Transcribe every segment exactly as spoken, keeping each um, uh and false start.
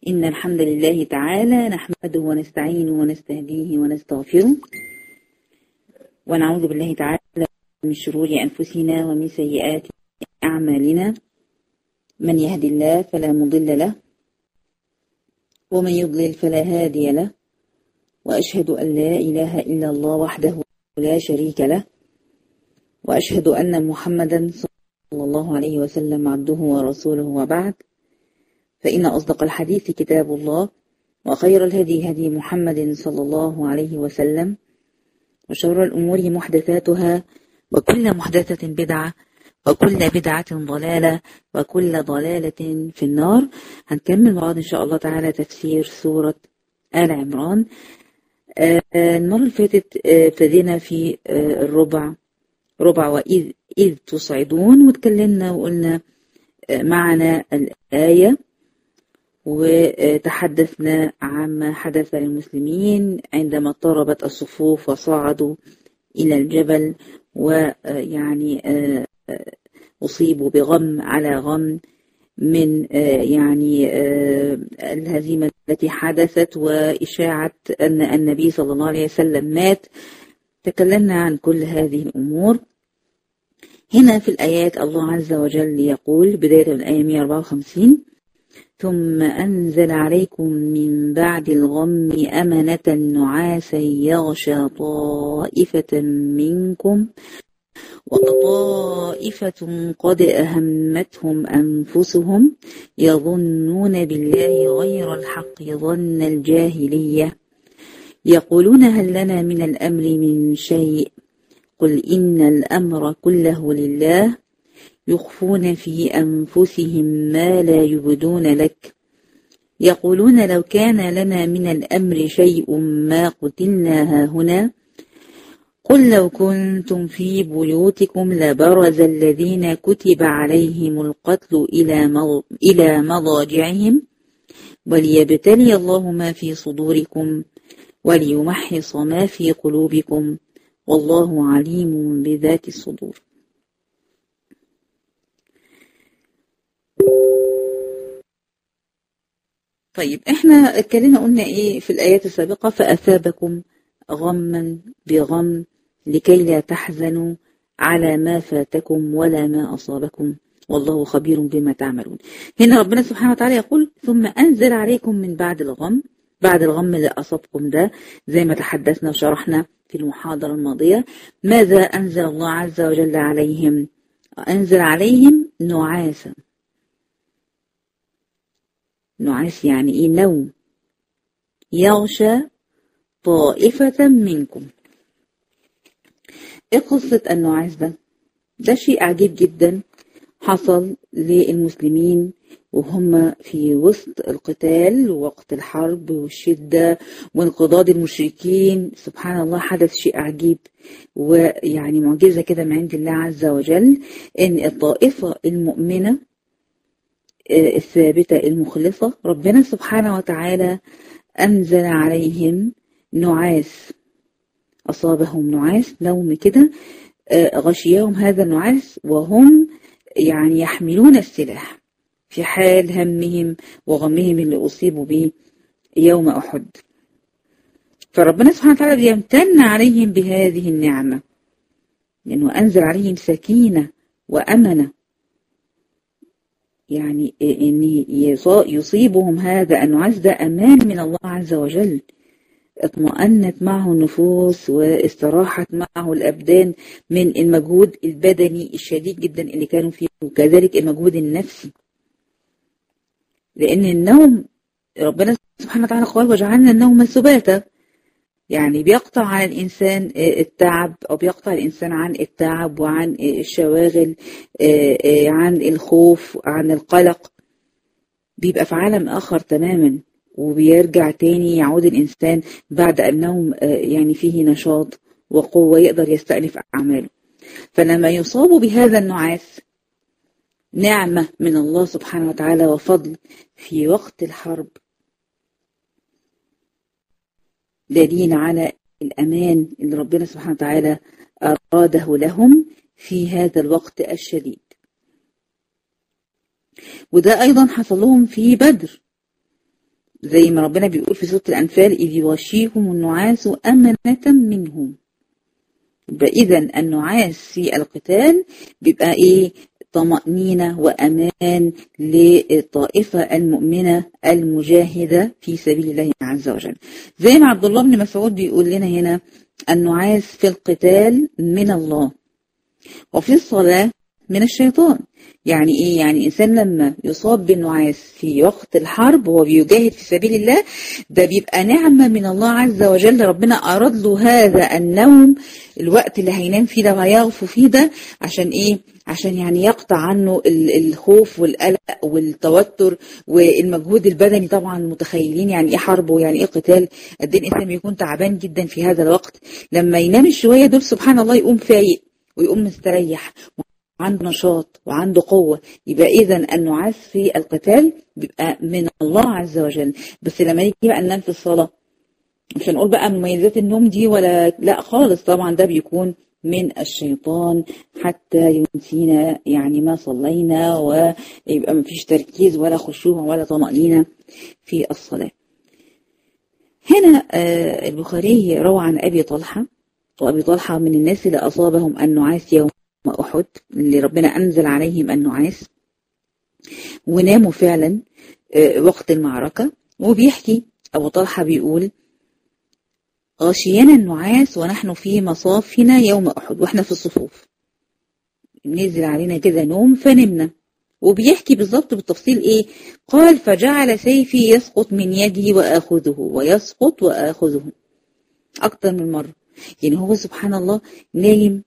إن الحمد لله تعالى نحمده ونستعينه ونستهديه ونستغفره ونعوذ بالله تعالى من شرور أنفسنا ومن سيئات أعمالنا. من يهد الله فلا مضل له ومن يضلل فلا هادي له، وأشهد أن لا إله إلا الله وحده لا شريك له، وأشهد أن محمدا صلى الله عليه وسلم عبده ورسوله، وبعد، فإن أصدق الحديث كتاب الله، وخير الهدي هدي محمد صلى الله عليه وسلم، وشر الأمور محدثاتها، وكل محدثة بدعة، وكل بدعة ضلالة، وكل ضلالة في النار. هنكمل بعض إن شاء الله تعالى تفسير سورة آل عمران. آه المرة اللي فاتت ابتدينا في آه الربع ربع وإذ إذ تصعدون، وتكلمنا وقلنا آه معنا الآية، وتحدثنا عما حدث للمسلمين عندما اضطربت الصفوف وصعدوا إلى الجبل، ويعني أصيبوا بغم على غم من يعني الهزيمة التي حدثت وإشاعة أن النبي صلى الله عليه وسلم مات. تكلمنا عن كل هذه الأمور. هنا في الآيات الله عز وجل يقول بداية من الآية مئة وأربعة وخمسين: ثم أنزل عليكم من بعد الغم أمنة نعاسا يغشى طائفة منكم وطائفة قد أهمتهم أنفسهم يظنون بالله غير الحق ظن الجاهلية يقولون هل لنا من الأمر من شيء قل إن الأمر كله لله يخفون في أنفسهم ما لا يبدون لك يقولون لو كان لنا من الأمر شيء ما قتلنا هاهنا قل لو كنتم في بيوتكم لبرز الذين كتب عليهم القتل إلى مضاجعهم وليبتلي الله ما في صدوركم وليمحص ما في قلوبكم والله عليم بذات الصدور. طيب، احنا اتكلمنا قلنا ايه في الآيات السابقة؟ فأثابكم غما بغم لكي لا تحزنوا على ما فاتكم ولا ما أصابكم والله خبير بما تعملون. هنا ربنا سبحانه وتعالى يقول ثم أنزل عليكم من بعد الغم، بعد الغم اللي أصابكم ده، زي ما تحدثنا وشرحنا في المحاضرة الماضية. ماذا أنزل الله عز وجل عليهم؟ أنزل عليهم نعاسا. نعاس يعني ايه؟ نوم. يغشى طائفة منكم. ايه قصة النعاس ده؟ ده شيء عجيب جدا حصل للمسلمين وهم في وسط القتال ووقت الحرب والشدة وانقضاض المشركين. سبحان الله، حدث شيء عجيب ويعني معجزة كده من عند الله عز وجل، ان الطائفة المؤمنة الثابتة المخلصة ربنا سبحانه وتعالى أنزل عليهم نعاس، أصابهم نعاس، نوم كده غشيهم هذا النعاس وهم يعني يحملون السلاح في حال همهم وغمهم اللي أصيبوا به يوم أحد. فربنا سبحانه وتعالى يمتن عليهم بهذه النعمة، لأنه أنزل عليهم سكينة وأمنة، يعني ان يصيبهم هذا النعاس ده امان من الله عز وجل، اطمأنت معه النفوس واستراحت معه الابدان من المجهود البدني الشديد جدا اللي كانوا فيه، وكذلك المجهود النفسي. لان النوم ربنا سبحانه وتعالى قال وجعلنا النوم سباتا، يعني بيقطع عن الإنسان التعب، أو بيقطع الإنسان عن التعب وعن الشواغل، عن الخوف، عن القلق، بيبقى في عالم آخر تماما، وبيرجع تاني يعود الإنسان بعد النوم يعني فيه نشاط وقوة يقدر يستأنف أعماله. فلما يصابوا بهذا النعاس نعمة من الله سبحانه وتعالى وفضل في وقت الحرب، دليل على الأمان اللي ربنا سبحانه وتعالى أراده لهم في هذا الوقت الشديد. وده أيضا حصل لهم في بدر. زي ما ربنا بيقول في سورة الأنفال إذ يغشيهم النعاس أمنة منهم. إذا النعاس في القتال بيبقى إيه؟ طمأنينة وأمان للطائفة المؤمنة المجاهدة في سبيل الله عز وجل. زي ما عبد الله بن مسعود بيقول لنا هنا النعاس في القتال من الله وفي الصلاة من الشيطان. يعني ايه؟ يعني انسان لما يصاب بالنعاس في وقت الحرب وهو بيجاهد في سبيل الله ده بيبقى نعمة من الله عز وجل. ربنا اراد له هذا النوم، الوقت اللي هينام فيه ده وهيغفو فيه ده، عشان ايه؟ عشان يعني يقطع عنه الخوف والقلق والتوتر والمجهود البدني. طبعا متخيلين يعني ايه حرب ويعني ايه قتال، قد ايه الانسان بيكون تعبان جدا في هذا الوقت. لما ينام الشوية دول سبحان الله يقوم فايق ويقوم مستريح عنده نشاط وعنده قوة. يبقى إذا النعاس في القتال بيبقى من الله عز وجل. بس لما يجي بقى ننام في الصلاة مش هنقول بقى مميزات النوم دي ولا لا خالص، طبعا ده بيكون من الشيطان حتى ينسينا يعني ما صلينا، ويبقى مفيش تركيز ولا خشوع ولا طمأنينة في الصلاة. هنا البخاري روى عن أبي طلحة، وأبي طلحة من الناس اللي أصابهم النعاس يوم أحد، اللي ربنا أنزل عليهم النعاس وناموا فعلا وقت المعركة. وبيحكي أبو طلحة بيقول غشينا النعاس ونحن في مصافنا يوم أحد، وإحنا في الصفوف نزل علينا كده نوم فنمنا. وبيحكي بالضبط بالتفصيل إيه؟ قال فجعل سيفي يسقط من يدي وآخذه ويسقط وآخذه أكتر من مرة. يعني هو سبحان الله نايم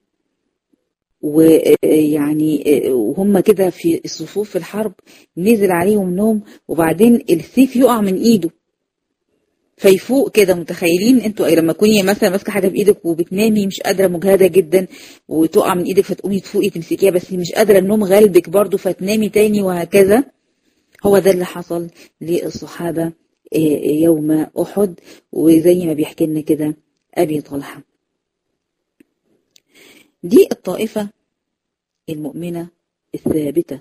ويعني وهم كده في الصفوف في الحرب نزل عليهم نوم، وبعدين السيف يقع من ايده فيفوق كده. متخيلين انتوا لما تكوني مثلا ماسكه حاجه بايدك وبتنامي مش قادره مجهده جدا وتقع من ايدك فتقومي تفوقي تمسكيها بس مش قادره، النوم غالبك برضو فتنامي تاني وهكذا. هو ده اللي حصل للصحابه يوم احد، وزي ما بيحكي لنا كده ابي طلحه. دي الطائفة المؤمنة الثابتة.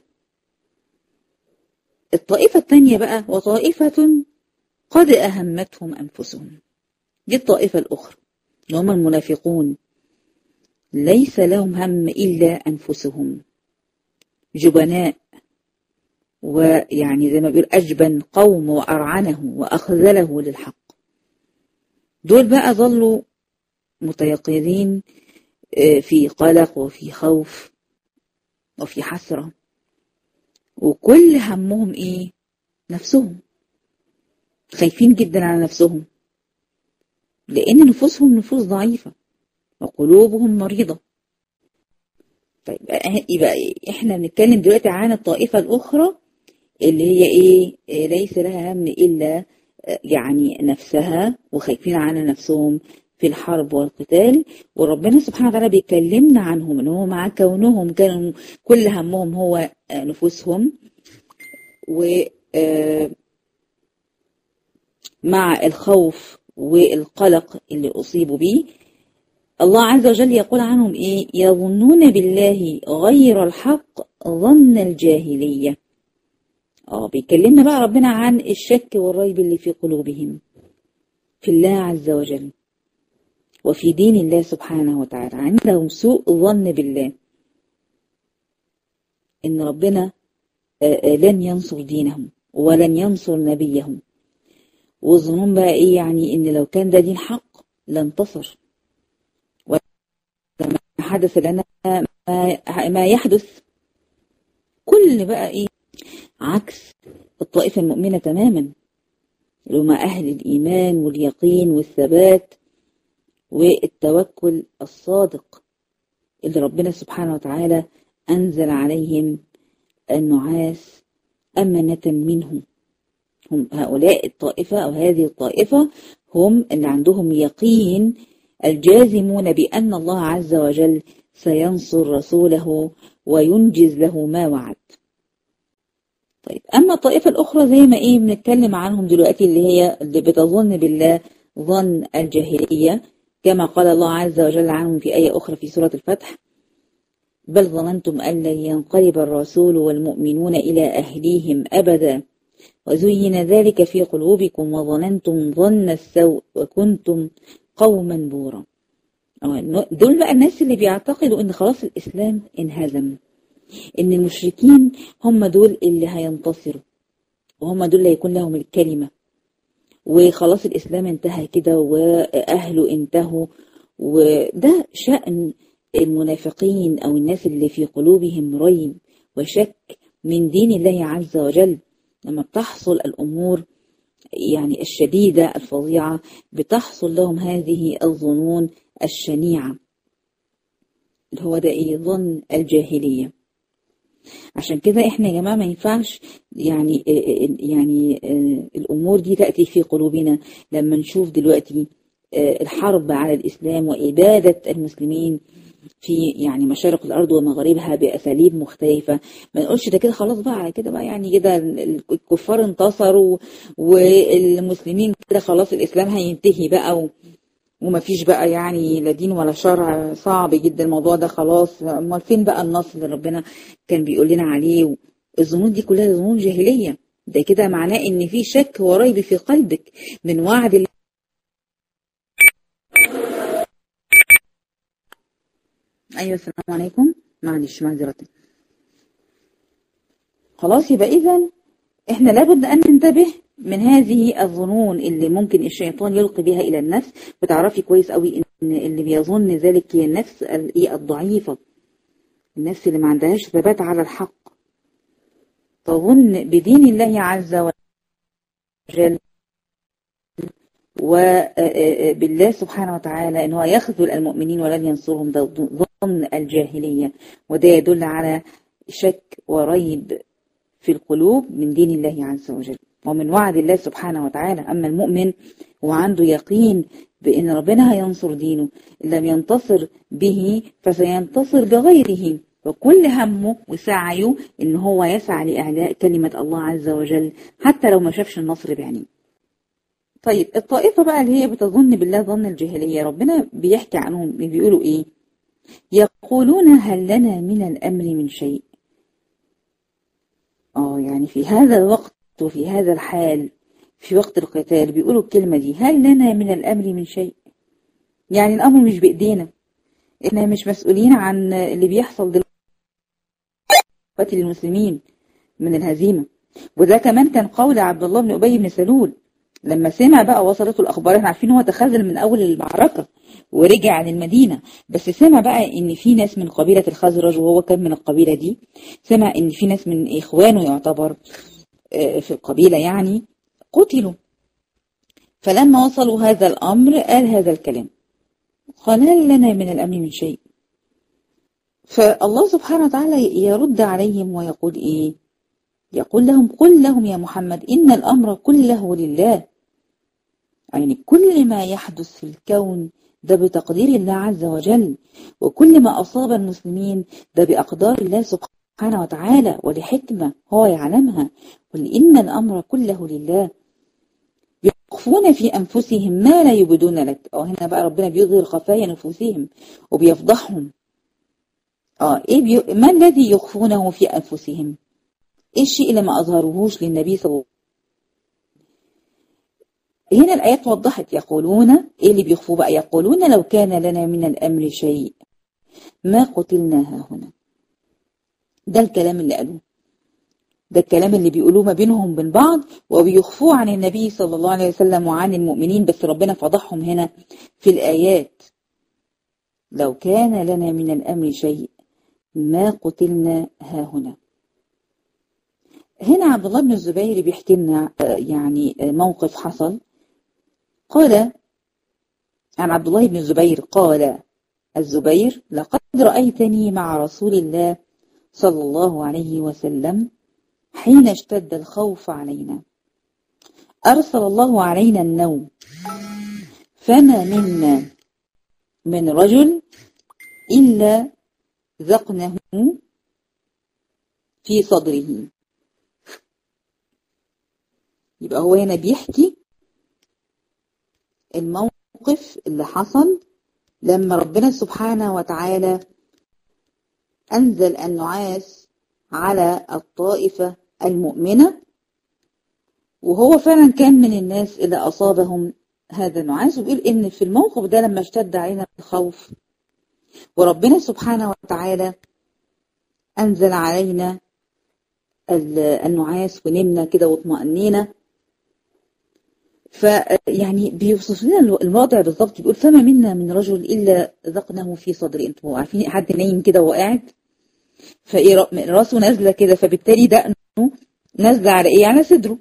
الطائفة الثانية بقى وطائفة قد أهمتهم أنفسهم، دي الطائفة الأخرى اللي هم المنافقون، ليس لهم هم إلا أنفسهم، جبناء، ويعني زي ما بيقول أجبن قوم وأرعنه وأخذله للحق. دول بقى ظلوا متيقظين في قلق وفي خوف وفي حسرة، وكل همهم ايه؟ نفسهم، خايفين جدا على نفسهم لان نفوسهم نفوس ضعيفة وقلوبهم مريضة. طيب يبقى احنا بنتكلم دلوقتي عن الطائفة الاخرى اللي هي ايه؟ ليس لها هم الا يعني نفسها، وخايفين على نفسهم في الحرب والقتال. وربنا سبحانه وتعالى بيكلمنا عنهم ان هو مع كونهم كانوا كل همهم هو نفوسهم، ومع الخوف والقلق اللي اصيبوا به. الله عز وجل يقول عنهم ايه؟ يظنون بالله غير الحق ظن الجاهلية. اه بيكلمنا بقى ربنا عن الشك والريب اللي في قلوبهم في الله عز وجل وفي دين الله سبحانه وتعالى. عندهم سوء ظن بالله إن ربنا لن ينصر دينهم ولن ينصر نبيهم، وظنهم بقى إيه؟ يعني إن لو كان ده دين حق لانتصر. ولما حدث لنا ما يحدث كل بقى إيه؟ عكس الطائفة المؤمنة تماما، اللي هم أهل الإيمان واليقين والثبات والتوكل الصادق اللي ربنا سبحانه وتعالى أنزل عليهم النعاس أمنة منهم. هم هؤلاء الطائفة أو هذه الطائفة هم اللي عندهم يقين الجازمون بأن الله عز وجل سينصر رسوله وينجز له ما وعد. طيب أما الطائفة الأخرى زي ما إيه بنتكلم عنهم دلوقتي اللي هي اللي بتظن بالله ظن الجاهلية، كما قال الله عز وجل عنهم في آية أخرى في سورة الفتح بل ظننتم أن لن ينقلب الرسول والمؤمنون إلى أهليهم أبدا وزين ذلك في قلوبكم وظننتم ظن السوء وكنتم قوما بورا. دول بقى الناس اللي بيعتقدوا ان خلاص الإسلام انهزم، ان المشركين هم دول اللي هينتصروا وهم دول اللي هيكون لهم الكلمة، وخلاص الإسلام انتهى كده وأهله انتهوا. وده شأن المنافقين أو الناس اللي في قلوبهم ريب وشك من دين الله عز وجل. لما بتحصل الأمور يعني الشديدة الفظيعة بتحصل لهم هذه الظنون الشنيعة اللي هو ده ايه؟ ظن الجاهلية. عشان كده احنا يا جماعة ما ينفعش يعني يعني الأمور دي تأتي في قلوبنا لما نشوف دلوقتي الحرب على الإسلام وإبادة المسلمين في يعني مشارق الأرض ومغاربها بأساليب مختلفة. ما نقولش ده كده خلاص بقى على كده بقى يعني كده الكفار انتصروا والمسلمين كده خلاص الإسلام هينتهي بقى و... وما فيش بقى يعني لا دين ولا شرع. صعب جدا الموضوع ده خلاص. امال فين بقى النصر اللي ربنا كان بيقول لنا عليه؟ الظنون دي كلها ظنون جاهلية. ده كده معناه ان في شك وريب في قلبك من وعد الله. ايوه السلام عليكم، معلش معذرة. خلاص يبقى اذا احنا لابد ان ننتبه من هذه الظنون اللي ممكن الشيطان يلقي بها الى النفس. بتعرفي كويس قوي ان اللي بيظن ذلك هي النفس الضعيفة، النفس اللي ما عندهاش ثبات على الحق، تظن بدين الله عز وجل وبالله سبحانه وتعالى ان هو يخذل المؤمنين ولن ينصرهم. ده ظن الجاهلية، وده يدل على شك وريب في القلوب من دين الله عز وجل ومن وعد الله سبحانه وتعالى. أما المؤمن هو عنده يقين بأن ربنا هينصر دينه، إن لم ينتصر به فسينتصر بغيره، وكل همه وسعيه إن هو يسعى لإعلاء كلمة الله عز وجل حتى لو ما شافش النصر بعينيه. طيب الطائفة بقى اللي هي بتظن بالله ظن الجاهلية، ربنا بيحكي عنهم بيقولوا إيه؟ يقولون هل لنا من الأمر من شيء. آه يعني في هذا الوقت وفي هذا الحال في وقت القتال بيقولوا الكلمة دي، هل لنا من الأمر من شيء؟ يعني الأمر مش بإيدينا، إحنا مش مسؤولين عن اللي بيحصل دلوقتي للمسلمين من الهزيمة. وده كمان كان قول عبد الله بن أبي بن سلول لما سمع بقى وصلته الأخبار. احنا عارفين هو تخاذل من أول المعركة ورجع عن المدينة، بس سمع بقى إن في ناس من قبيلة الخزرج وهو كان من القبيلة دي، سمع إن في ناس من إخوانه يعتبر في القبيلة يعني قتلوا. فلما وصلوا هذا الأمر قال هذا الكلام، قال هل لنا من الأمر من شيء؟ فالله سبحانه وتعالى يرد عليهم ويقول إيه؟ يقول لهم قل لهم يا محمد إن الأمر كله لله. يعني كل ما يحدث في الكون ده بتقدير الله عز وجل، وكل ما أصاب المسلمين ده بأقدار الله سبحانه وتعالى ولحكمة هو يعلمها. قل إن الأمر كله لله. يخفون في أنفسهم ما لا يبدون لك. أو هنا بقى ربنا بيظهر خفايا نفوسهم وبيفضحهم. آه إيه بي... ما الذي يخفونه في أنفسهم؟ إيه الشيء اللي ما أظهروهوش للنبي صلى الله عليه وسلم؟ هنا الآيات وضحت. يقولون إيه اللي بيخفوا بقى؟ يقولون لو كان لنا من الأمر شيء ما قتلنا ها هنا. ده الكلام اللي قالوه، ده الكلام اللي بيقولوه ما بينهم وبين بعض وبيخفوه عن النبي صلى الله عليه وسلم وعن المؤمنين. بس ربنا فضحهم هنا في الآيات. لو كان لنا من الأمر شيء ما قتلنا ها هنا. هنا عبد الله بن الزبير بيحكي لنا يعني موقف حصل. قال عن عبد الله بن الزبير قال الزبير لقد رأيتني مع رسول الله صلى الله عليه وسلم حين اشتد الخوف علينا أرسل الله علينا النوم فما منا من رجل إلا ذقنه في صدره. يبقى هو هنا بيحكي الموقف اللي حصل لما ربنا سبحانه وتعالى أنزل النعاس على الطائفة المؤمنة وهو فعلا كان من الناس اللي أصابهم هذا النعاس. وبيقول إن في الموقف ده لما اشتد علينا الخوف وربنا سبحانه وتعالى أنزل علينا النعاس ونمنا كده واطمأنينا، فيعني بيوصف لنا الوضع بالظبط. بيقول فما منا من رجل إلا ذقنه في صدري. انتوا عارفين حد نايم كده وقاعد فايه راسه نازله كده، فبالتالي دقنه نازله على ايه؟ على صدره.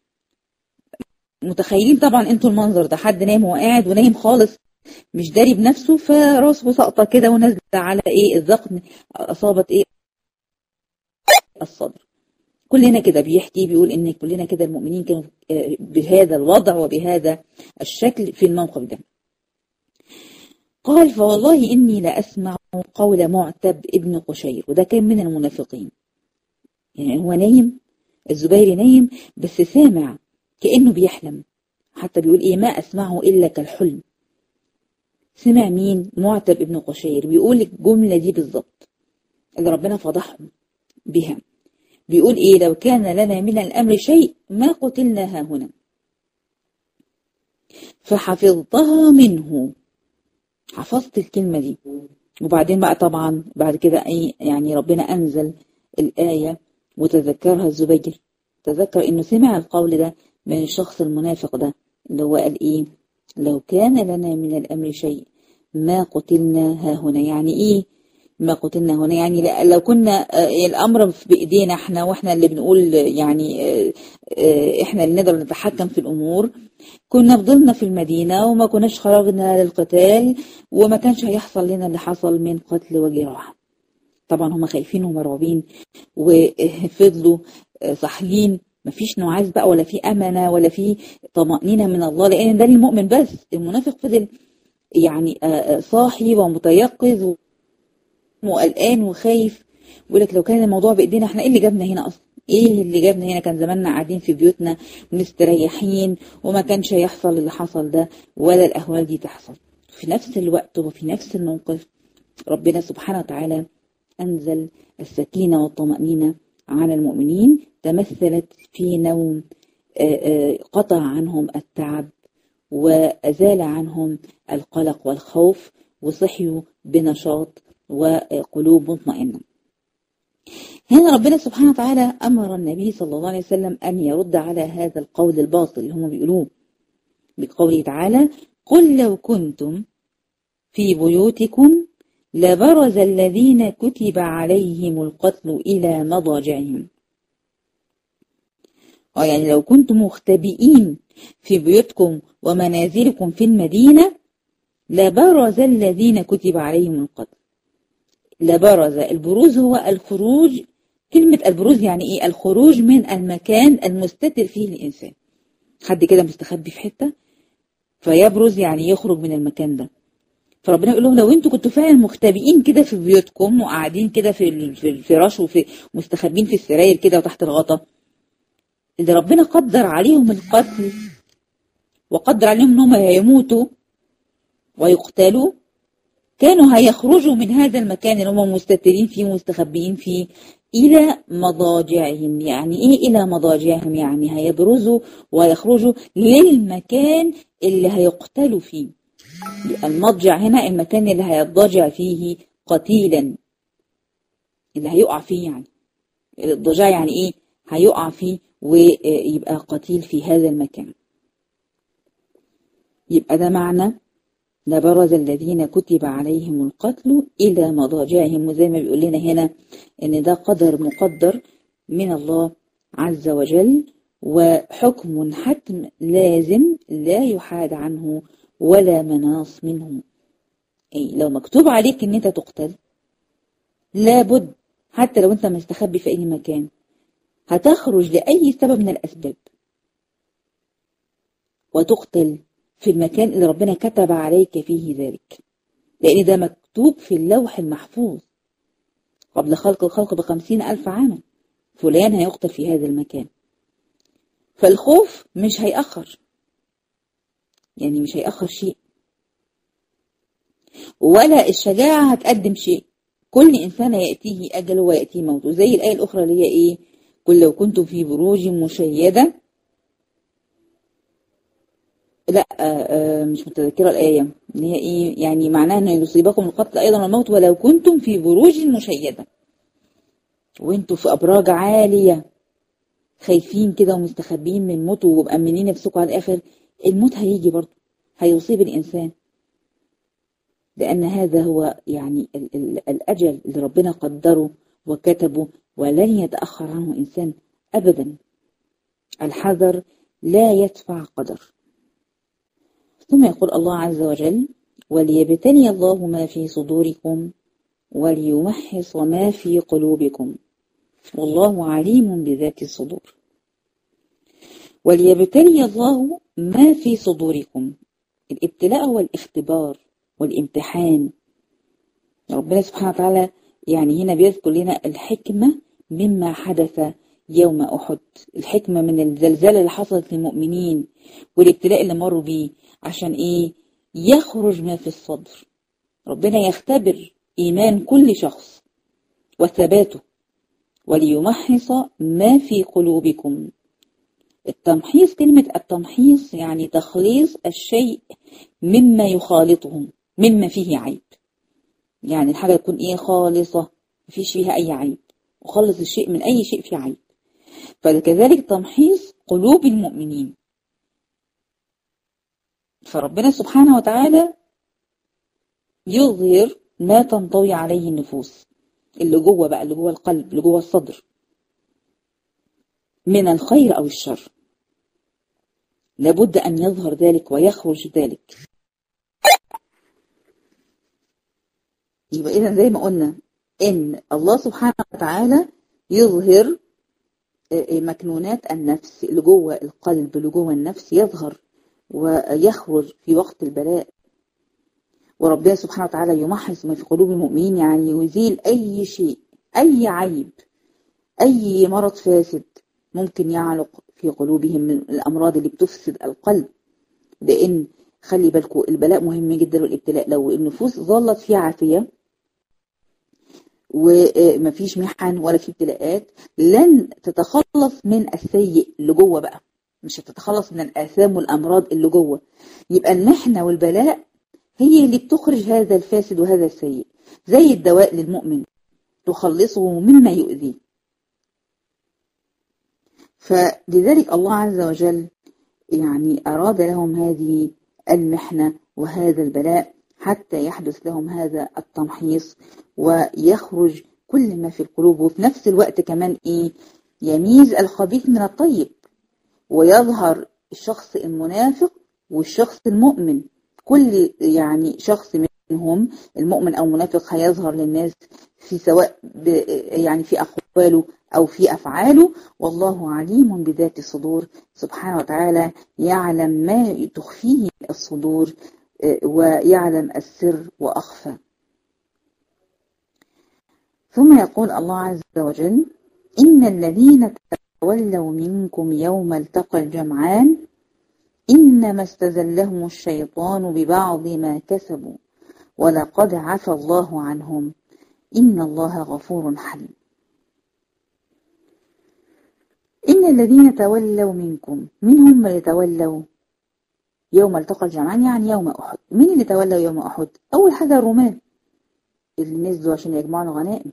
متخيلين طبعا انتوا المنظر ده، حد نايم وقاعد ونايم خالص مش داري بنفسه، فراسه ساقطه كده ونازله على ايه؟ الذقن، اصابت ايه؟ الصدر. كلنا كده بيحكي بيقول ان كلنا كده المؤمنين كانوا بهذا الوضع وبهذا الشكل في الموقف ده. قال فوالله اني لاسمع قول معتب ابن قشير، وده كان من المنافقين. يعني هو نايم، الزبير نايم بس سامع كأنه بيحلم، حتى بيقول ايه؟ ما اسمعه الا كالحلم. سمع مين؟ معتب ابن قشير. بيقول الجملة دي بالظبط اللي ربنا فضحهم بها. بيقول ايه؟ لو كان لنا من الامر شيء ما قتلنا ها هنا. فحفظتها منه، حفظت الكلمة دي. وبعدين بقى طبعا بعد كده ايه؟ يعني ربنا انزل الآية وتذكرها الزبير، تذكر انه سمع القول ده من الشخص المنافق ده اللي هو قال ايه؟ لو كان لنا من الامر شيء ما قتلنا ها هنا. يعني ايه ما قتلنا هنا؟ يعني لو كنا الامر بايدينا احنا واحنا اللي بنقول يعني احنا اللي نقدر نتحكم في الامور، كنا فضلنا في المدينة وما كناش خرجنا للقتال وما كانش هيحصل لنا اللي حصل من قتل وجراح. طبعا هم خايفين ومرعوبين وفضلوا صاحيين، مفيش نعاس بقى ولا في امانه ولا في طمأنينة من الله، لان ده للمؤمن بس. المنافق فضل يعني صاحي ومتيقظ وقلقان وخايف، بيقول لك لو كان الموضوع بايدينا احنا، ايه اللي جابنا هنا اصلا؟ ايه اللي جابنا هنا؟ كان زماننا قاعدين في بيوتنا مستريحين وما كانش هيحصل اللي حصل ده ولا الاهوال دي تحصل. في نفس الوقت وفي نفس الموقف ربنا سبحانه وتعالى انزل السكينه والطمأنينة على المؤمنين، تمثلت في نوم قطع عنهم التعب وأزال عنهم القلق والخوف، وصحيوا بنشاط وقلوب مطمئنة. هنا ربنا سبحانه وتعالى أمر النبي صلى الله عليه وسلم أن يرد على هذا القول الباطل اللي هم بيقولوه بقوله تعالى: قل لو كنتم في بيوتكم لبرز الذين كتب عليهم القتل إلى مضاجعهم. اه يعني لو كنتم مختبئين في بيوتكم ومنازلكم في المدينة لبرز الذين كتب عليهم القتل. لبرز، البروز هو الخروج. كلمة البروز يعني ايه؟ الخروج من المكان المستتر فيه الإنسان. حد كده مستخبي في حتة فيبرز يعني يخرج من المكان ده. فربنا يقول لهم لو انتوا كنتوا فعلا مختبئين كده في بيوتكم وقاعدين كده في الفراش وفي مستخبين في السراير كده وتحت الغطا، اللي ربنا قدر عليهم القتل وقدر عليهم انهم هيموتوا ويقتلوا، كانوا هيخرجوا من هذا المكان اللي هم مستترين فيه ومستخبئين فيه إلى مضاجعهم. يعني إيه إلى مضاجعهم؟ يعني هيبرزوا ويخرجوا للمكان اللي هيقتلوا فيه. المضجع هنا المكان اللي هيضجع فيه قتيلا، اللي هيقع فيه. يعني الضجاع يعني إيه؟ هيقع فيه ويبقى قتيل في هذا المكان. يبقى ده معنى لبرز الذين كتب عليهم القتل إلى مضاجعهم. وزي ما بيقول لنا هنا إن ده قدر مقدر من الله عز وجل، وحكم حتم لازم لا يحاد عنه ولا مناص منه. أي لو مكتوب عليك إن أنت تقتل لابد، حتى لو أنت مستخبي في أي مكان هتخرج لأي سبب من الأسباب وتقتل في المكان اللي ربنا كتب عليك فيه ذلك، لأن ده مكتوب في اللوح المحفوظ قبل خلق الخلق بخمسين ألف عام، فلان هيقتل في هذا المكان. فالخوف مش هيأخر، يعني مش هيأخر شيء، ولا الشجاعة هتقدم شيء. كل إنسان يأتيه أجله ويأتيه موته. زي الآية الأخرى اللي هي إيه؟ قل لو كنتم في بروج مشيدة لا آه مش متذكرة الآية ان هي ايه، يعني معناها ان يصيبكم القتل ايضا والموت ولو كنتم في بروج مشيدة، وانتوا في ابراج عالية خايفين كده ومستخبين من الموت ومأمنين نفسكم على الاخر، الموت هيجي برضه هيصيب الانسان، لان هذا هو يعني ال ال الاجل اللي ربنا قدره وكتبه ولن يتأخر عنه انسان ابدا. الحذر لا يدفع قدر. ثم يقول الله عز وجل: وليبتلي الله ما في صدوركم وليمحص ما في قلوبكم والله عليم بذات الصدور. وليبتلي الله ما في صدوركم، الابتلاء هو الاختبار والامتحان. ربنا سبحانه وتعالى يعني هنا بيذكر لنا الحكمة مما حدث يوم أحد، الحكمة من الزلزال اللي حصلت للمؤمنين والابتلاء اللي مروا بيه، عشان إيه؟ يخرج ما في الصدر. ربنا يختبر إيمان كل شخص وثباته. وليمحص ما في قلوبكم. التمحيص، كلمة التمحيص يعني تخليص الشيء مما يخالطه، مما فيه عيب. يعني الحاجة تكون إيه؟ خالصة، مفيش فيها أي عيب، وخلص الشيء من أي شيء فيه عيب. فكذلك تمحيص قلوب المؤمنين. فربنا سبحانه وتعالى يظهر ما تنطوي عليه النفوس، اللي جوه بقى، اللي جوه القلب، اللي جوه الصدر، من الخير أو الشر. لابد أن يظهر ذلك ويخرج ذلك. يبقى إذا زي ما قلنا إن الله سبحانه وتعالى يظهر مكنونات النفس اللي جوه القلب، اللي جوه النفس، يظهر ويخرج في وقت البلاء. وربنا سبحانه وتعالى يمحص ما في قلوب المؤمنين، يعني يزيل أي شيء، أي عيب، أي مرض فاسد ممكن يعلق في قلوبهم من الأمراض اللي بتفسد القلب. لأن خلي بالكم البلاء مهم جدا، والابتلاء لو النفوس ظلت في عافية ومفيش محن ولا في ابتلاءات، لن تتخلص من السيء اللي جوه بقى، مش هتتخلص من الآثام والأمراض اللي جوه. يبقى المحنة والبلاء هي اللي بتخرج هذا الفاسد وهذا السيء، زي الدواء للمؤمن تخلصه مما يؤذيه. فلذلك الله عز وجل يعني أراد لهم هذه المحنة وهذا البلاء حتى يحدث لهم هذا التمحيص ويخرج كل ما في القلوب. وفي نفس الوقت كمان إيه؟ يميز الخبيث من الطيب، ويظهر الشخص المنافق والشخص المؤمن. كل يعني شخص منهم المؤمن أو منافق هيظهر للناس في سواء يعني في أقواله أو في أفعاله. والله عليم بذات الصدور، سبحانه وتعالى يعلم ما تخفيه الصدور ويعلم السر وأخفى. ثم يقول الله عز وجل: إن الذين تولوا منكم يوم التقى الجمعان إنما استزلهم الشيطان ببعض ما كسبوا ولقد عفى الله عنهم إن الله غفور حليم. إن الذين تولوا منكم، من هم اللي تولوا يوم التقى الجمعان؟ يعني يوم أحد. مين اللي تولوا يوم أحد؟ أول حاجة الرومان اللي نزلوا عشان يجمعوا الغنائم،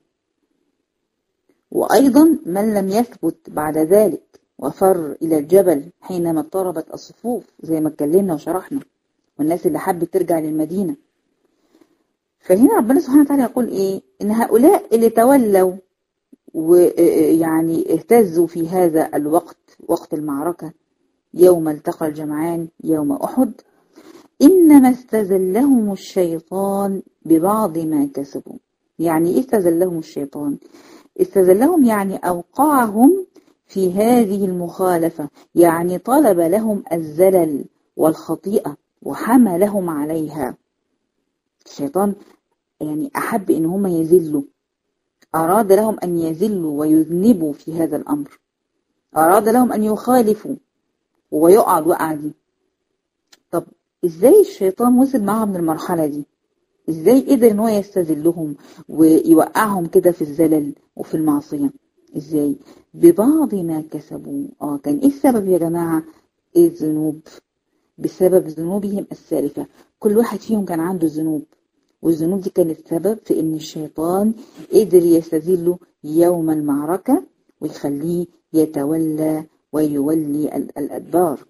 وأيضا من لم يثبت بعد ذلك وفر إلى الجبل حينما اضطربت الصفوف زي ما اتكلمنا وشرحنا، والناس اللي حبت ترجع للمدينة. فهنا ربنا سبحانه وتعالى يقول إيه؟ إن هؤلاء اللي تولوا ويعني اهتزوا في هذا الوقت، وقت المعركة يوم التقى الجمعان يوم أحد، إنما استزلهم الشيطان ببعض ما كسبوا. يعني إيه استزلهم الشيطان؟ استزلهم يعني أوقعهم في هذه المخالفة، يعني طلب لهم الزلل والخطيئة وحملهم عليها. الشيطان يعني أحب إن هم يذلوا، أراد لهم أن يذلوا ويذنبوا في هذا الأمر، أراد لهم أن يخالفوا ويقعوا الوقعة دي. طب إزاي الشيطان وصل معهم من المرحلة دي؟ إزاي قدر إن هو يستذلهم ويوقعهم كده في الزلل وفي المعصية؟ إزاي؟ ببعض ما كسبوا. آه كان إيه السبب يا جماعة؟ الذنوب. بسبب ذنوبهم السالفة. كل واحد فيهم كان عنده ذنوب، والذنوب دي كانت سبب في ان الشيطان قدر يستذله يوم المعركة ويخليه يتولى ويولي الأدبار.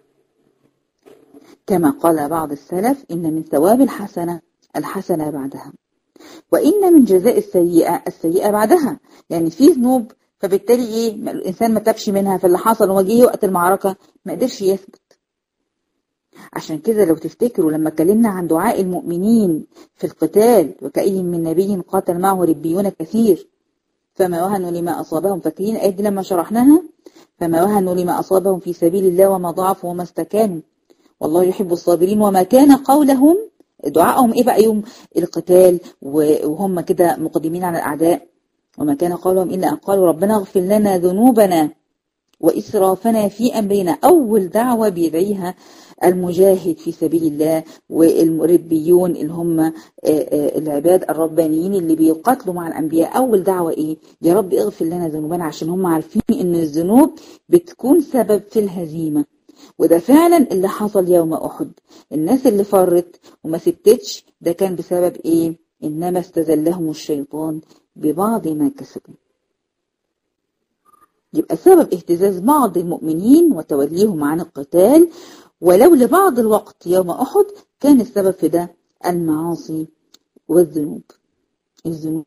كما قال بعض السلف: إن من ثواب الحسنة الحسنة بعدها، وإن من جزاء السيئة السيئة بعدها. يعني في ذنوب، فبالتالي إيه؟ الإنسان ما تبش منها، فاللي حصل هو جه وقت المعركة ما قدرش يثبت. عشان كده لو تفتكروا لما اتكلمنا عن دعاء المؤمنين في القتال: وكأي من نبي قاتل معه ربيون كثير فما وهنوا لما أصابهم. فاكرين الآية دي لما شرحناها؟ فما وهنوا لما أصابهم في سبيل الله وما ضعفوا وما استكانوا والله يحب الصابرين. وما كان قولهم، دعائهم إيه بقى يوم القتال وهم كده مقدمين على الأعداء؟ وما كان قولهم إلا أن قالوا ربنا اغفر لنا ذنوبنا وإسرافنا في أمرنا. أول دعوة بيدعيها المجاهد في سبيل الله والمربيون اللي هم العباد الربانيين اللي بيقاتلوا مع الأنبياء، أول دعوة إيه؟ يا رب اغفر لنا ذنوبنا، عشان هم عارفين إن الذنوب بتكون سبب في الهزيمة. وده فعلا اللي حصل يوم أحد. الناس اللي فرت وما سبتتش ده كان بسبب إيه؟ إنما استزلهم الشيطان ببعض ما كسبوا. يبقى سبب اهتزاز بعض المؤمنين وتوليهم عن القتال ولو لبعض الوقت يوم أحد كان السبب في ده المعاصي والذنوب. الذنوب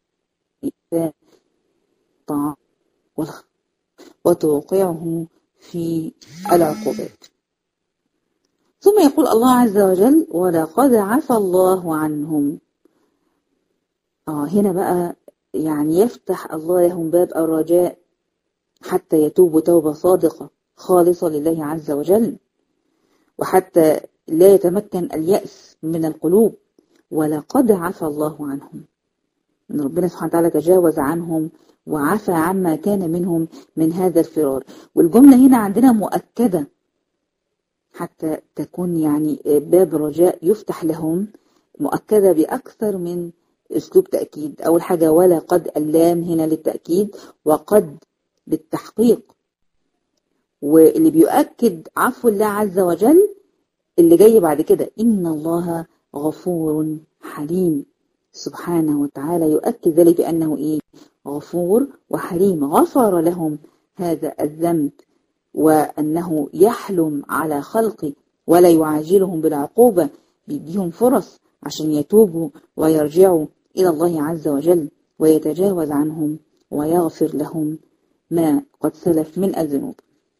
وتوقعه في العقوبات. ثم يقول الله عز وجل: ولقد عفى الله عنهم. آه هنا بقى يعني يفتح الله لهم باب الرجاء حتى يتوبوا توبة صادقة خالصة لله عز وجل، وحتى لا يتمكن اليأس من القلوب. ولقد عفى الله عنهم، إن ربنا سبحانه وتعالى تجاوز عنهم وعفى عما كان منهم من هذا الفرار. والجملة هنا عندنا مؤكدة حتى تكون يعني باب رجاء يفتح لهم، مؤكدة بأكثر من أسلوب تأكيد. أول حاجة ولقد، اللام هنا للتأكيد، وقد بالتحقيق. واللي بيؤكد عفو الله عز وجل اللي جاي بعد كده: إن الله غفور حليم. سبحانه وتعالى يؤكد ذلك بأنه إيه؟ غفور وحليم. غفر لهم هذا الذنب وأنه يحلم على خلقه ولا يعاجلهم بالعقوبة، بيديهم فرص عشان يتوبوا ويرجعوا إلى الله عز وجل ويتجاوز عنهم ويغفر لهم ما قد سلف من الذنوب.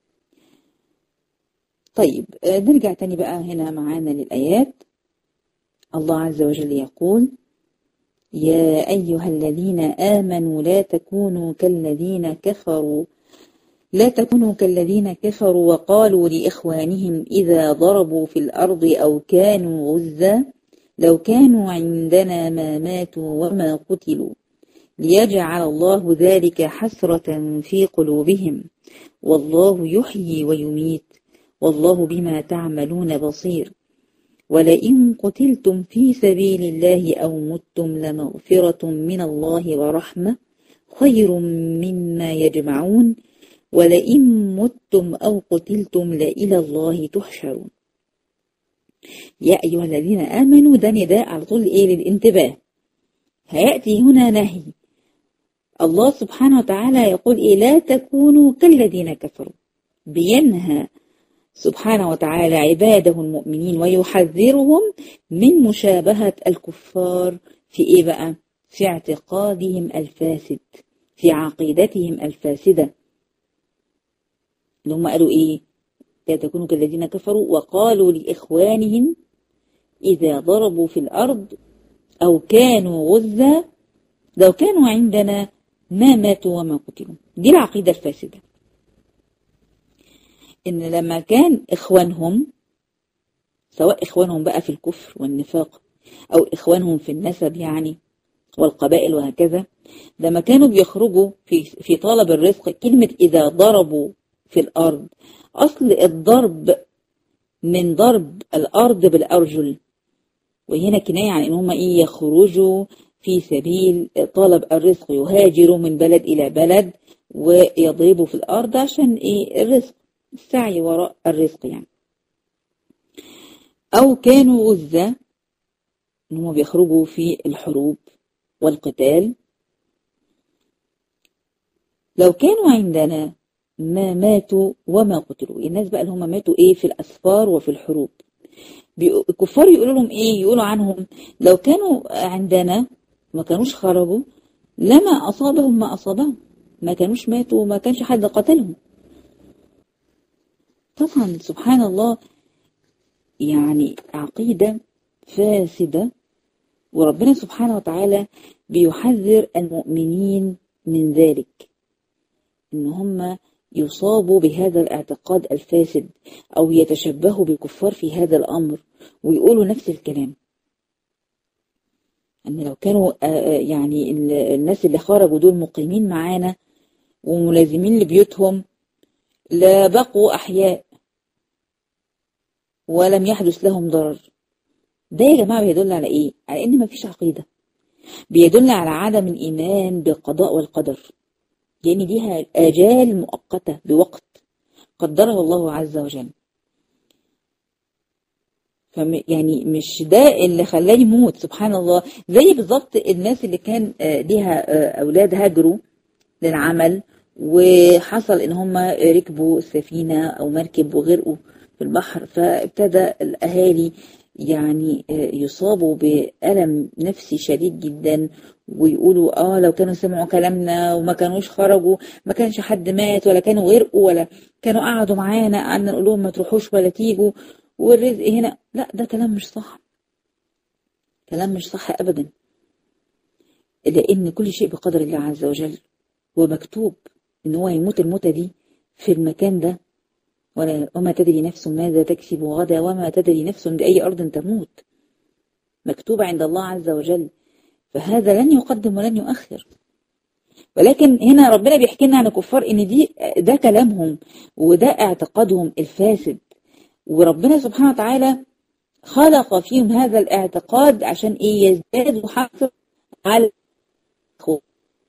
طيب نرجع تاني بقى هنا معانا للآيات. الله عز وجل يقول: يا أيها الذين آمنوا لا تكونوا كالذين كفروا لا تكونوا كالذين كفروا وقالوا لإخوانهم إذا ضربوا في الأرض أو كانوا غزا لو كانوا عندنا ما ماتوا وما قتلوا ليجعل الله ذلك حسرة في قلوبهم والله يحيي ويميت والله بما تعملون بصير. ولئن قتلتم في سبيل الله أو متم لمغفرة من الله ورحمة خير مما يجمعون ولئن متم أو قتلتم لإلى الله تحشرون. يا أيها الذين آمنوا ده نداء على طول إيه؟ للانتباه. هيأتي هنا نهي. الله سبحانه وتعالى يقول إيه؟ لا تكونوا كالذين كفروا. بينهى سبحانه وتعالى عباده المؤمنين ويحذرهم من مشابهة الكفار في إيه بقى؟ في اعتقادهم الفاسد، في عقيدتهم الفاسدة، اللي هم قالوا إيه؟ لا تكونوا كالذين كفروا وقالوا لإخوانهم إذا ضربوا في الأرض أو كانوا غزا لو كانوا عندنا ما ماتوا وما قتلوا. دي العقيدة الفاسدة، إن لما كان إخوانهم، سواء إخوانهم بقى في الكفر والنفاق أو إخوانهم في النسب يعني والقبائل وهكذا، لما كانوا بيخرجوا في في طلب الرزق، كلمة إذا ضربوا في الأرض، أصل الضرب من ضرب الأرض بالأرجل، وهنا كناية عن إن هم إيه؟ يخرجوا في سبيل طلب الرزق، يهاجروا من بلد إلى بلد ويضربوا في الأرض عشان إيه؟ الرزق، السعي وراء الرزق يعني. أو كانوا غزة إن هم بيخرجوا في الحروب والقتال، لو كانوا عندنا ما ماتوا وما قتلوا. الناس بقى اللي هم ماتوا إيه في الأسفار وفي الحروب، الكفار يقولوا لهم إيه؟ يقولوا عنهم لو كانوا عندنا ما كانوش خرجوا لما أصابهم ما أصابهم، ما كانوش ماتوا وما كانش حد قتلهم. طبعا سبحان الله، يعني عقيدة فاسدة. وربنا سبحانه وتعالى بيحذر المؤمنين من ذلك، إن هم يصابوا بهذا الاعتقاد الفاسد أو يتشبهوا بالكفار في هذا الأمر ويقولوا نفس الكلام. أن لو كانوا يعني الناس اللي خرجوا دول مقيمين معانا وملازمين لبيوتهم لا بقوا أحياء ولم يحدث لهم ضرر. ده يا جماعة بيدل على إيه؟ على إن مفيش عقيدة، بيدل على عدم الإيمان بالقضاء والقدر، لأن يعني ديها آجال مؤقتة بوقت قدره الله عز وجل. فم يعني مش ده اللي خلاه يموت، سبحان الله. زي بالظبط الناس اللي كان ليها أولاد هاجروا للعمل وحصل إن هم ركبوا سفينة أو مركب وغرقوا في البحر، فابتدى الأهالي يعني يصابوا بألم نفسي شديد جدا ويقولوا اه لو كانوا سمعوا كلامنا وما كانوش خرجوا ما كانش حد مات ولا كانوا غرقوا ولا كانوا قعدوا معانا قعدنا نقول لهم ما تروحوش ولا تيجوا والرزق هنا. لا، ده كلام مش صح، كلام مش صح أبدا، لأن كل شيء بقدر الله عز وجل، ومكتوب إن هو يموت الموتة دي في المكان ده. وما تدري نفس ماذا تكسب غدا وما تدري نفس بأي أرض تموت، مكتوب عند الله عز وجل. فهذا لن يقدم ولن يؤخر. ولكن هنا ربنا بيحكي لنا عن الكفار ان دي ده كلامهم وده اعتقادهم الفاسد، وربنا سبحانه وتعالى خلق فيهم هذا الاعتقاد عشان ايه؟ يزدادوا حسرة على الخوف،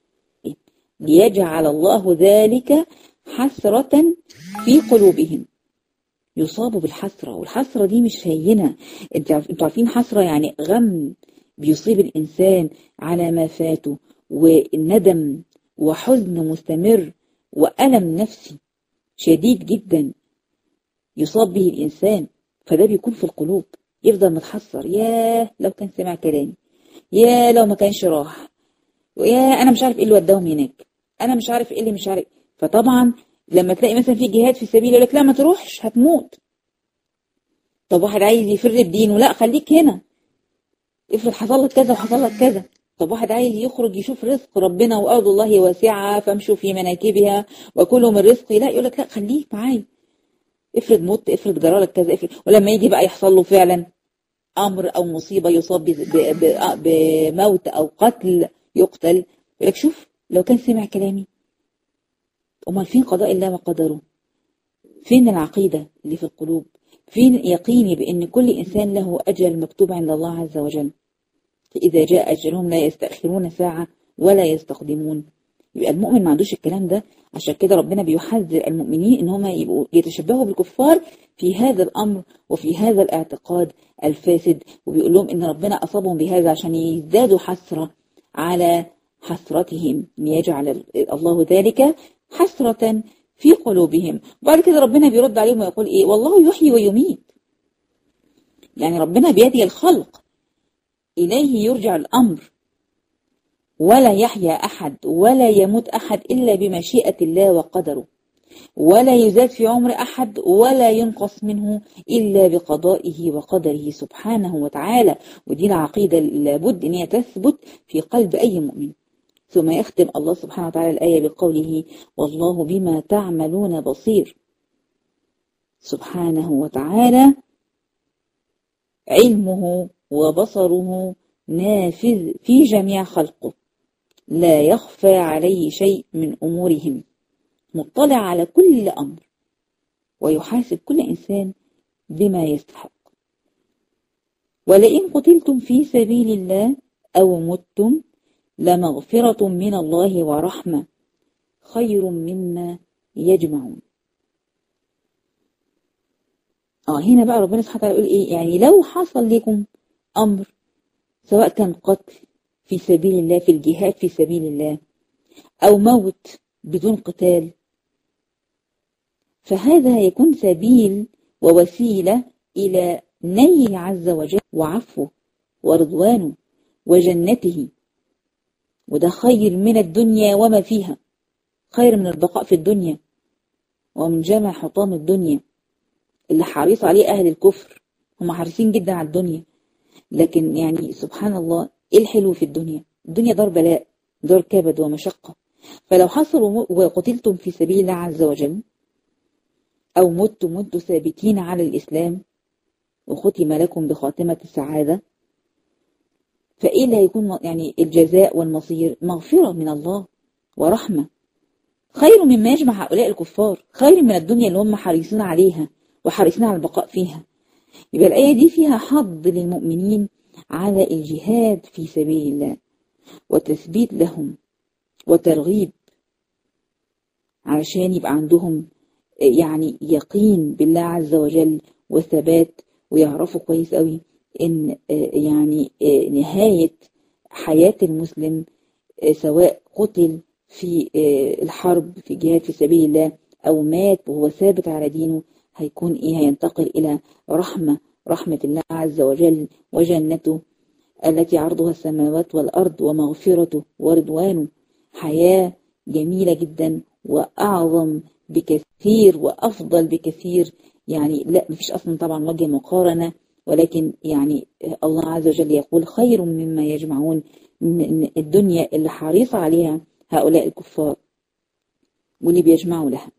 ليجعل الله ذلك حسرة في قلوبهم، يصابوا بالحسرة. والحسرة دي مش هينة، انتوا عارفين حسرة يعني غم بيصيب الإنسان على ما فاته، والندم وحزن مستمر وألم نفسي شديد جدا يصاب به الإنسان. فده بيكون في القلوب، يفضل متحسر، ياه لو كان سمع كلامي، ياه لو ما كانش راح، وياه أنا مش عارف إيه اللي وداهم هناك، أنا مش عارف إيه اللي مش عارف. فطبعا لما تلاقي مثلا في جهاد في سبيل يقول لك لا ما تروحش هتموت. طب واحد عايز يفر بدينه، لا خليك هنا، افرض حصل لك كذا وحصل لك كذا. طب واحد عايز يخرج يشوف رزق ربنا وارض الله واسعه فامشوا في مناكبها وكلوا من رزقي، لا يقول لك لا خليك معايا، افرض مت، افرض جرالك كذا، افرض. ولما يجي بقى يحصل له فعلا امر او مصيبه يصاب بموت او قتل يقتل، يقول لك شوف لو كان سمع كلامي. امال فين قضاء الله وقدره؟ فين العقيده اللي في القلوب؟ فين يقيني بأن كل إنسان له أجل مكتوب عند الله عز وجل؟ فإذا جاء أجلهم لا يستأخرون ساعة ولا يستقدمون. يبقى المؤمن ما عندوش الكلام ده. عشان كده ربنا بيحذر المؤمنين إن هم يبقوا يتشبهوا بالكفار في هذا الأمر وفي هذا الاعتقاد الفاسد، وبيقول لهم إن ربنا أصابهم بهذا عشان يزدادوا حسرة على حسرتهم، يجعل الله ذلك حسرة في قلوبهم. وبعد كده ربنا بيرد عليهم ويقول ايه؟ والله يحيي ويميت. يعني ربنا بيده الخلق، إليه يرجع الأمر، ولا يحيا أحد ولا يموت أحد إلا بمشيئة الله وقدره، ولا يزاد في عمر أحد ولا ينقص منه إلا بقضائه وقدره سبحانه وتعالى. ودي العقيدة لابد أن هي تثبت في قلب أي مؤمن. ثم يختم الله سبحانه وتعالى الآية بقوله والله بما تعملون بصير. سبحانه وتعالى علمه وبصره نافذ في جميع خلقه، لا يخفى عليه شيء من أمورهم، مطلع على كل أمر ويحاسب كل إنسان بما يستحق. ولئن قتلتم في سبيل الله أو متم لمغفرة من الله ورحمة خير مما يجمعون. اه هنا بقى ربنا سبحانه وتعالى يقول ايه؟ يعني لو حصل لكم امر سواء كان قتل في سبيل الله، في الجهاد في سبيل الله، او موت بدون قتال، فهذا هيكون سبيل ووسيلة إلى نيل عز وجل وعفوه ورضوانه وجنته، وده خير من الدنيا وما فيها، خير من البقاء في الدنيا ومن جمع حطام الدنيا اللي حريص عليه أهل الكفر. هم حريصين جدا على الدنيا، لكن يعني سبحان الله إيه الحلو في الدنيا؟ الدنيا دار بلاء، دار كبد ومشقة. فلو حصل وقتلتم في سبيل الله عز وجل أو متم وانتم ثابتين على الإسلام وختم لكم بخاتمة السعادة، فإيه اللي هيكون يعني الجزاء والمصير؟ مغفرة من الله ورحمة، خير مما يجمع هؤلاء الكفار، خير من الدنيا اللي هم حريصين عليها وحريصين على البقاء فيها. يبقى الآية دي فيها حض للمؤمنين على الجهاد في سبيل الله وتثبيت لهم وترغيب، علشان يبقى عندهم يعني يقين بالله عز وجل وثبات، ويعرفوا كويس قوي ان يعني نهاية حياة المسلم سواء قتل في الحرب في جهاد في سبيل الله او مات وهو ثابت على دينه، هيكون ايه؟ هينتقل الى رحمة رحمة الله عز وجل وجنته التي عرضها السماوات والارض ومغفرته ورضوانه. حياة جميلة جدا واعظم بكثير وافضل بكثير. يعني لا مفيش اصلا طبعا وجه مقارنة، ولكن يعني الله عز وجل يقول خير مما يجمعون، من الدنيا اللي حريص عليها هؤلاء الكفار واللي بيجمعوا لها.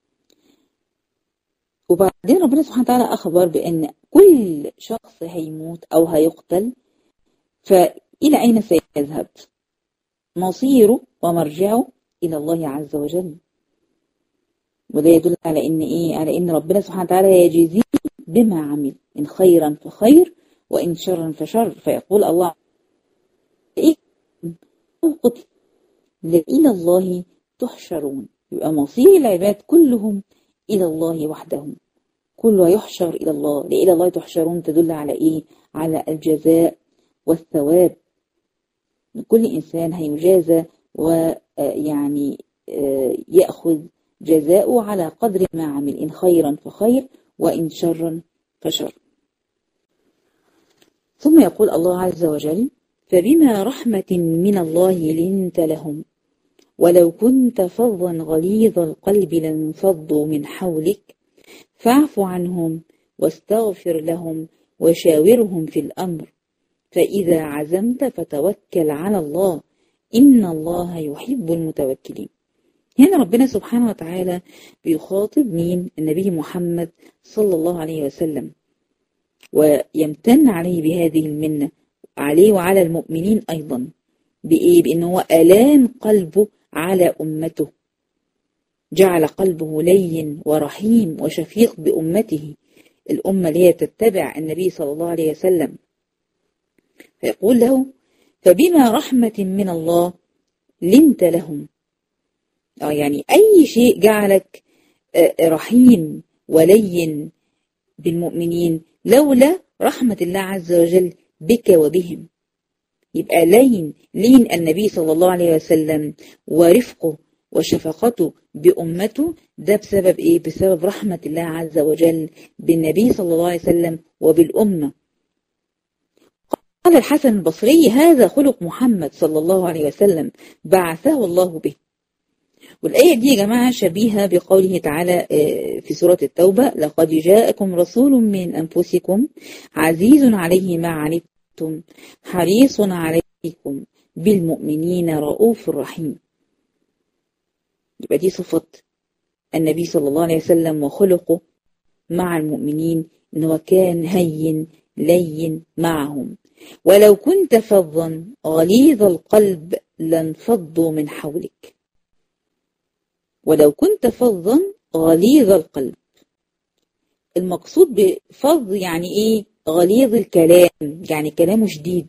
وبعدين ربنا سبحانه وتعالى أخبر بأن كل شخص هيموت أو هيقتل فإلى أين سيذهب؟ مصيره ومرجعه إلى الله عز وجل. وده يدل على إن إيه؟ على إن ربنا سبحانه وتعالى يجزيه بما عمل، إن خيرا فخير وإن شرا فشر. فيقول الله إيه؟ قتل إلى الله تحشرون. يبقى مصير العباد كلهم إلى الله وحدهم، كله يحشر إلى الله. لإلى الله تحشرون تدل على إيه؟ على الجزاء والثواب. كل إنسان هيجازى ويعني يأخذ جزاؤه على قدر ما عمل، إن خيرا فخير وإن شرا فشر. ثم يقول الله عز وجل فبما رحمة من الله لنت لهم ولو كنت فظا غليظ القلب لانفضوا من حولك فاعف عنهم واستغفر لهم وشاورهم في الأمر فإذا عزمت فتوكل على الله إن الله يحب المتوكلين. هنا ربنا سبحانه وتعالى بيخاطب مين؟ النبي محمد صلى الله عليه وسلم، ويمتن عليه بهذه المنة عليه وعلى المؤمنين أيضا. بإيه؟ بأنه هو ألان قلبه على أمته، جعل قلبه لين ورحيم وشفيق بأمته، الأمة اللي هي تتبع النبي صلى الله عليه وسلم. فيقول له فبما رحمة من الله لنت لهم. آه يعني أي شيء جعلك رحيم ولين بالمؤمنين لولا رحمة الله عز وجل بك وبهم. يبقى لين لين النبي صلى الله عليه وسلم ورفقه وشفقته بأمته، ده بسبب إيه؟ بسبب رحمة الله عز وجل بالنبي صلى الله عليه وسلم وبالأمة. قال الحسن البصري هذا خلق محمد صلى الله عليه وسلم بعثه الله به. والآية دي يا جماعة شبيهة بقوله تعالى في سورة التوبة لقد جاءكم رسول من أنفسكم عزيز عليه ما عنتم حريص عليكم بالمؤمنين رؤوف رحيم. يبقى دي صفة النبي صلى الله عليه وسلم وخلقه مع المؤمنين، إنه كان هين لين معهم. ولو كنت فظا غليظ القلب لانفضوا من حولك. ولو كنت فظا غليظ القلب، المقصود بفظ يعني ايه؟ غليظ الكلام، يعني كلامه شديد،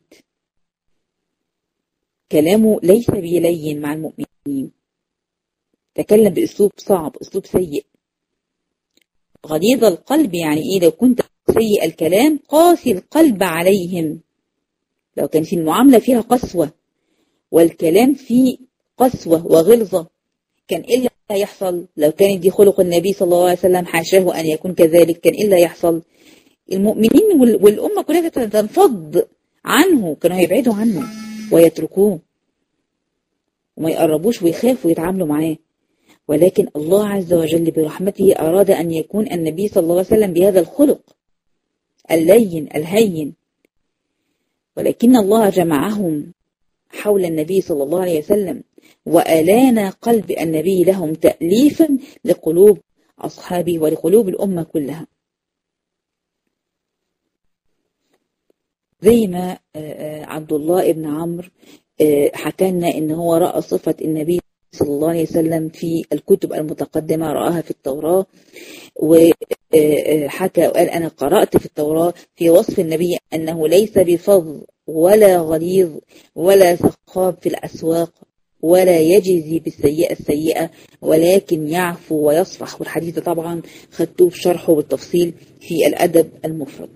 كلامه ليس بيلين مع المؤمنين، تكلم باسلوب صعب، اسلوب سيء. غليظ القلب يعني إيه؟ لو كنت سيء الكلام قاسي القلب عليهم، لو كان في المعاملة فيها قسوة والكلام فيه قسوة وغلظة، كان إيه اللي هيحصل؟ لو كانت دي خلق النبي صلى الله عليه وسلم، حاشاه أن يكون كذلك، كان إيه اللي هيحصل؟ المؤمنين والأمة كلها تنفض عنه، كانوا هيبعدوا عنه ويتركوه وما يقربوش ويخافوا يتعاملوا معاه. ولكن الله عز وجل برحمته أراد أن يكون النبي صلى الله عليه وسلم بهذا الخلق اللين الهين، ولكن الله جمعهم حول النبي صلى الله عليه وسلم وألان قلب النبي لهم تأليفا لقلوب أصحابه ولقلوب الأمة كلها. زي ما عبد الله بن عمرو حكى لنا إن هو رأى صفة النبي صلى الله عليه وسلم في الكتب المتقدمة، رآها في التوراة، وحكى وقال أنا قرأت في التوراة في وصف النبي أنه ليس بفظ ولا غليظ ولا سخاب في الأسواق ولا يجزي بالسيئة السيئة، ولكن يعفو ويصفح. والحديث طبعا خدتوه بشرحه بالتفصيل في الأدب المفرد.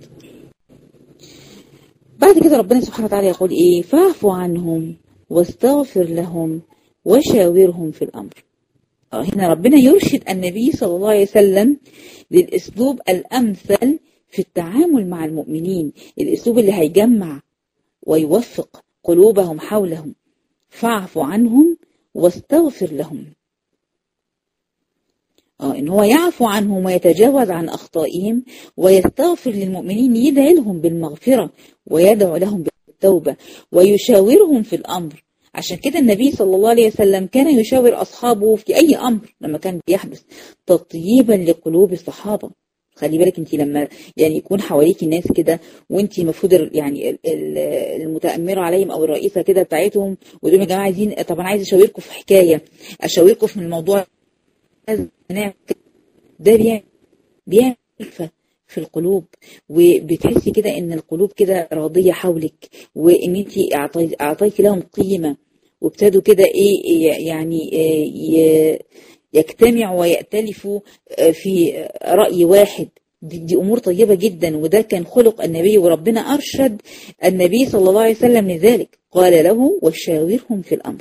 بعد كده ربنا سبحانه وتعالى يقول إيه؟ فاعفوا عنهم واستغفر لهم وشاورهم في الأمر. هنا ربنا يرشد النبي صلى الله عليه وسلم للأسلوب الأمثل في التعامل مع المؤمنين، الأسلوب اللي هيجمع ويوفق قلوبهم حولهم. فاعفوا عنهم واستغفر لهم. آه إن هو يعفو عنهم ويتجاوز عن أخطائهم ويستغفر للمؤمنين، يدعي لهم بالمغفرة ويدعو لهم بالتوبة ويشاورهم في الأمر. عشان كده النبي صلى الله عليه وسلم كان يشاور أصحابه في أي أمر لما كان بيحدث تطييبا لقلوب الصحابة. خلي بالك انت لما يعني يكون حواليك الناس كده وانت المفروض يعني المتأمرة عليهم او الرئيسة كده بتاعتهم، ودول يا جماعة عايزين، طب انا عايز اشاوركم في حكاية، اشاوركم في الموضوع ده، بيعمل بيعمل في القلوب، وبتحسي كده ان القلوب كده راضية حولك، وان انت اعطيتي لهم قيمة، وابتدوا كده ايه يعني إيه يجتمعوا ويأتلفوا في رأي واحد. دي, دي أمور طيبة جدا، وده كان خلق النبي، وربنا أرشد النبي صلى الله عليه وسلم لذلك، قال له وشاورهم في الأمر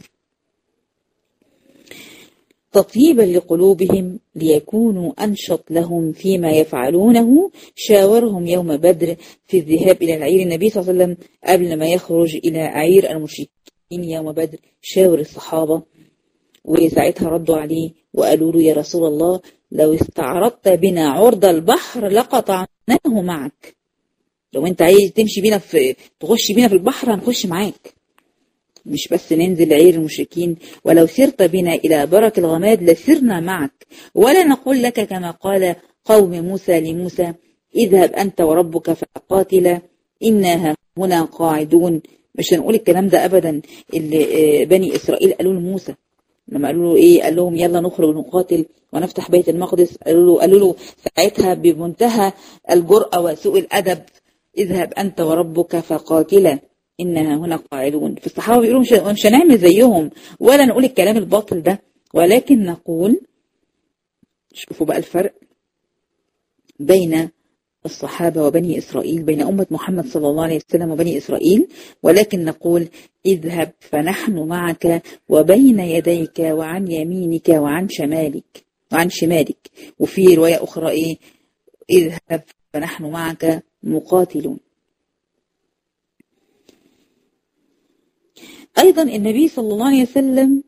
تطيبا لقلوبهم ليكونوا أنشط لهم فيما يفعلونه. شاورهم يوم بدر في الذهاب إلى العير. النبي صلى الله عليه وسلم قبل ما يخرج إلى عير المشركين يوم بدر شاور الصحابة، وساعتها ردوا عليه وقالوا له يا رسول الله لو استعرضت بنا عرض البحر لقطعناه معك. لو انت عايز تمشي بينا في تخش بينا في البحر هنخش معاك، مش بس ننزل عير المشركين، ولو سرت بنا إلى برك الغماد لسرنا معك، ولا نقول لك كما قال قوم موسى لموسى اذهب أنت وربك فقاتلا إنا هنا قاعدون. مش هنقول الكلام ده أبدا اللي بني إسرائيل قالوا لموسى لما قالوا له ايه، قال لهم يلا نخرج نقاتل ونفتح بيت المقدس. قالوا له قالوا له ساعتها بمنتهى الجرأة وسوء الأدب اذهب أنت وربك فقاتلا إنها هنا قاعدون. في الصحابة بيقولوا مش, مش هنعمل زيهم ولا نقول الكلام الباطل ده، ولكن نقول، شوفوا بقى الفرق بين الصحابة وبني إسرائيل، بين أمة محمد صلى الله عليه وسلم وبني إسرائيل، ولكن نقول اذهب فنحن معك وبين يديك وعن يمينك وعن شمالك وعن شمالك. وفي رواية أخرى إيه، اذهب فنحن معك مقاتلون. أيضا النبي صلى الله عليه وسلم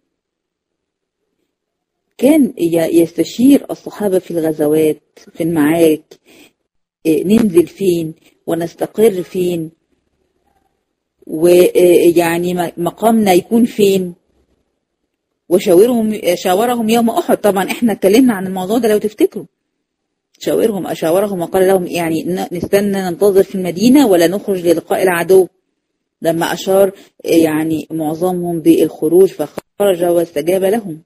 كان يستشير الصحابة في الغزوات في المعارك، ننزل فين ونستقر فين، ويعني مقامنا يكون فين. وشاورهم شاورهم يوم أحد، طبعا احنا اتكلمنا عن الموضوع ده لو تفتكروا. شاورهم أشاورهم وقال لهم يعني نستنى ننتظر في المدينة ولا نخرج للقاء العدو، لما أشار يعني معظمهم بالخروج فخرج واستجاب لهم.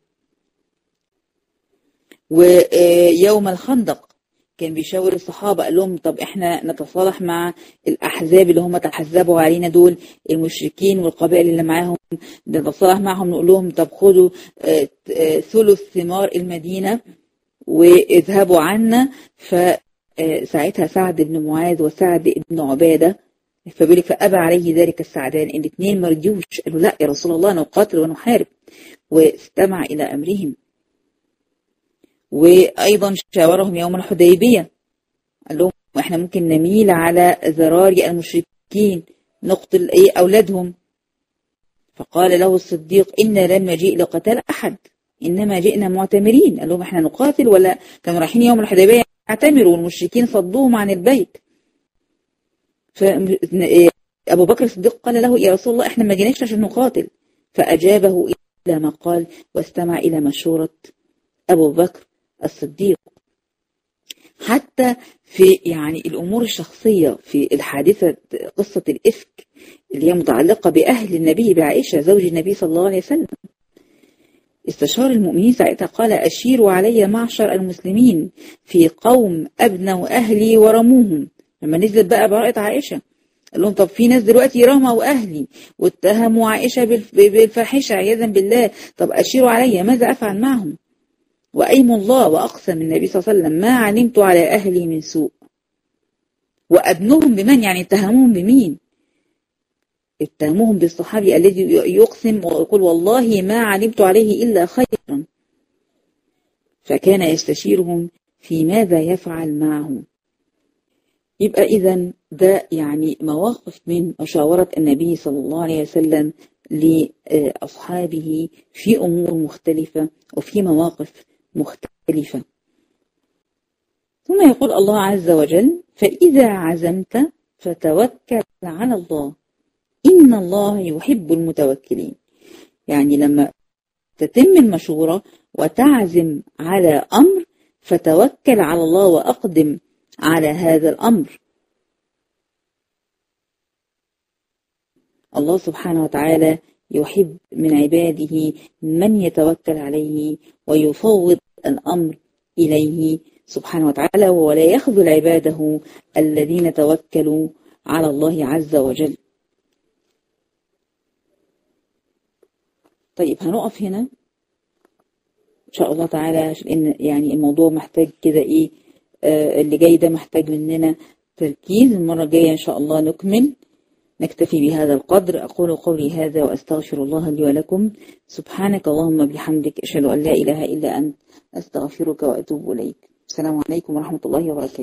ويوم الخندق كان بيشاور الصحابة قال لهم طب احنا نتصالح مع الأحزاب اللي هم تحزبوا علينا دول المشركين والقبائل اللي معاهم، نتصالح معهم نقول لهم طب خدوا ثلث ثمار المدينة واذهبوا عنا. فساعتها سعد بن معاذ وسعد بن عبادة فبيقول لك فأبى عليه ذلك السعدان، الاثنين ما رضيوش، قالوا لا يا رسول الله نقاتل ونحارب، واستمع إلى أمرهم. وأيضا شاورهم يوم الحديبية، قال لهم احنا ممكن نميل على ذراري المشركين نقتل ايه أولادهم. فقال له الصديق إنا لم نجيء لقتال أحد إنما جئنا معتمرين. قال لهم احنا نقاتل ولا؟ كانوا رايحين يوم الحديبية يعتمروا والمشركين صدوهم عن البيت. فأبو بكر الصديق قال له يا رسول الله احنا ما جيناش عشان نقاتل. فأجابه إلى ما قال واستمع إلى مشورة أبو بكر الصديق. حتى في يعني الأمور الشخصية في الحادثة قصة الإفك اللي هي متعلقة بأهل النبي بعائشة زوج النبي صلى الله عليه وسلم، استشار المؤمنين ساعتها قال أشيروا علي معشر المسلمين في قوم أبنوا أهلي ورموهم. لما نزلت بقى براءة عائشة قال لهم طب في ناس دلوقتي رموا أهلي واتهموا عائشة بالفاحشة عياذا بالله، طب أشيروا علي ماذا أفعل معهم؟ وأيم الله وأقسم النبي صلى الله عليه وسلم ما علمت على أهلي من سوء. وأبنهم بمن؟ يعني اتهموهم بمين؟ اتهموهم بالصحابي الذي يقسم ويقول والله ما علمت عليه إلا خيرا. فكان يستشيرهم في ماذا يفعل معهم. يبقى إذن ده يعني مواقف من مشاورة النبي صلى الله عليه وسلم لأصحابه في أمور مختلفة وفي مواقف مختلفة. ثم يقول الله عز وجل فإذا عزمت فتوكل على الله إن الله يحب المتوكلين. يعني لما تتم المشورة وتعزم على أمر فتوكل على الله وأقدم على هذا الأمر. الله سبحانه وتعالى يحب من عباده من يتوكل عليه ويفوض الأمر إليه سبحانه وتعالى، ولا يخذل عباده الذين توكلوا على الله عز وجل. طيب هنقف هنا إن شاء الله تعالى، لأن يعني الموضوع محتاج كده إيه، آه اللي جاي ده محتاج مننا تركيز. المرة الجاية إن شاء الله نكمل. نكتفي بهذا القدر. أقول قولي هذا وأستغفر الله لي ولكم. سبحانك اللهم بحمدك أشهد أن لا إله إلا أنت أستغفرك وأتوب إليك. السلام عليكم ورحمة الله وبركاته.